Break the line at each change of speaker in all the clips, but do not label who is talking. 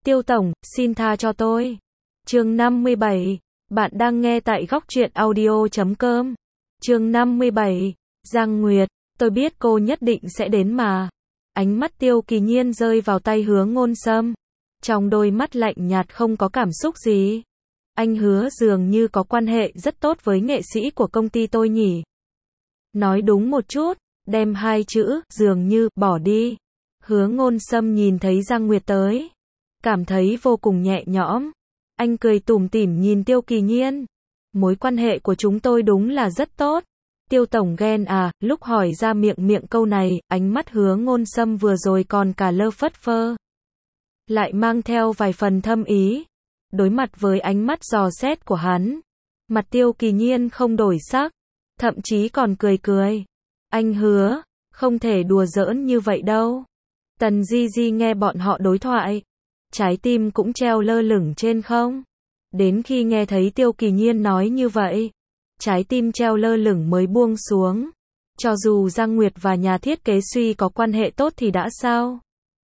Tiêu tổng, xin tha cho tôi. Chương 57. Bạn đang nghe tại góc truyện audio.com. Chương 57. Giang Nguyệt, tôi biết cô nhất định sẽ đến mà. Ánh mắt Tiêu Kỳ Nhiên rơi vào tay Hứa Ngôn Sâm. Trong đôi mắt lạnh nhạt không có cảm xúc gì. Anh Hứa dường như có quan hệ rất tốt với nghệ sĩ của công ty tôi nhỉ. Nói đúng một chút, đem hai chữ, dường như, bỏ đi. Hứa Ngôn Sâm nhìn thấy Giang Nguyệt tới. Cảm thấy vô cùng nhẹ nhõm. Anh cười tủm tỉm nhìn Tiêu Kỳ Nhiên. Mối quan hệ của chúng tôi đúng là rất tốt. Tiêu tổng ghen à, lúc hỏi ra miệng câu này, ánh mắt Hứa Ngôn Sâm vừa rồi còn cả lơ phất phơ. Lại mang theo vài phần thâm ý. Đối mặt với ánh mắt dò xét của hắn. Mặt Tiêu Kỳ Nhiên không đổi sắc. Thậm chí còn cười cười. Anh Hứa, không thể đùa giỡn như vậy đâu. Tần Di Di nghe bọn họ đối thoại. Trái tim cũng treo lơ lửng trên không. Đến khi nghe thấy Tiêu Kỳ Nhiên nói như vậy, trái tim treo lơ lửng mới buông xuống. Cho dù Giang Nguyệt và nhà thiết kế Suy có quan hệ tốt thì đã sao?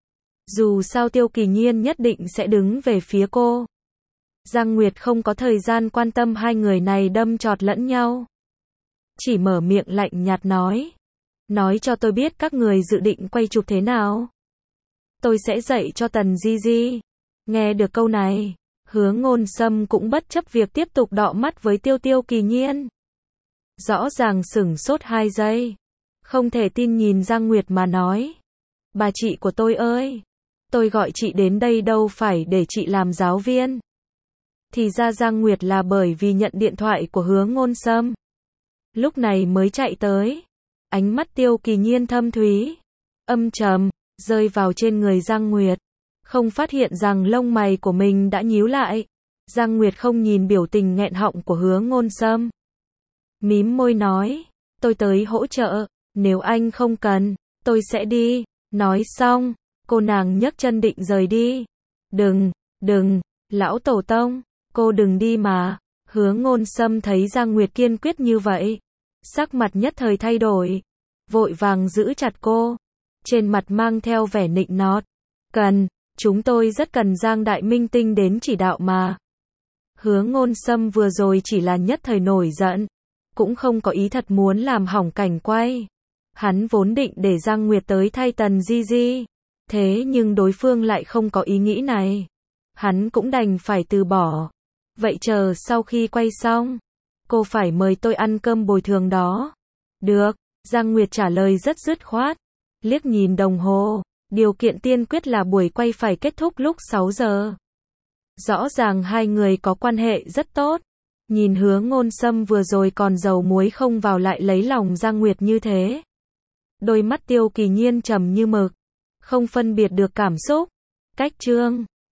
Dù sao Tiêu Kỳ Nhiên nhất định sẽ đứng về phía cô. Giang Nguyệt không có thời gian quan tâm hai người này đâm chọt lẫn nhau. Chỉ mở miệng lạnh nhạt nói. Nói cho tôi biết các người dự định quay chụp thế nào. Tôi sẽ dạy cho Tần Di Di. Nghe được câu này, Hứa Ngôn Sâm cũng bất chấp việc tiếp tục đọ mắt với Tiêu Kỳ Nhiên. Rõ ràng sửng sốt 2 giây. Không thể tin nhìn Giang Nguyệt mà nói. Bà chị của tôi ơi, tôi gọi chị đến đây đâu phải để chị làm giáo viên. Thì ra Giang Nguyệt là bởi vì nhận điện thoại của Hứa Ngôn Sâm. Lúc này mới chạy tới. Ánh mắt Tiêu Kỳ Nhiên thâm thúy, âm trầm, rơi vào trên người Giang Nguyệt. Không phát hiện rằng lông mày của mình đã nhíu lại. Giang Nguyệt không nhìn biểu tình nghẹn họng của Hứa Ngôn Sâm. Mím môi nói, tôi tới hỗ trợ, nếu anh không cần, tôi sẽ đi. Nói xong, cô nàng nhấc chân định rời đi. Đừng, lão tổ tông, cô đừng đi mà. Hứa Ngôn Sâm thấy Giang Nguyệt kiên quyết như vậy. Sắc mặt nhất thời thay đổi. Vội vàng giữ chặt cô. Trên mặt mang theo vẻ nịnh nọt. Chúng tôi rất cần Giang đại minh tinh đến chỉ đạo mà. Hứa Ngôn Sâm vừa rồi chỉ là nhất thời nổi giận. Cũng không có ý thật muốn làm hỏng cảnh quay. Hắn vốn định để Giang Nguyệt tới thay Tần Di Di. Thế nhưng đối phương lại không có ý nghĩ này. Hắn cũng đành phải từ bỏ. Vậy chờ sau khi quay xong, cô phải mời tôi ăn cơm bồi thường đó. Được, Giang Nguyệt trả lời rất dứt khoát. Liếc nhìn đồng hồ, điều kiện tiên quyết là buổi quay phải kết thúc lúc 6 giờ. Rõ ràng hai người có quan hệ rất tốt. Nhìn Hứa Ngôn Sâm vừa rồi còn dầu muối không vào lại lấy lòng Giang Nguyệt như thế. Đôi mắt Tiêu Kỳ Nhiên trầm như mực, không phân biệt được cảm xúc. Cách chương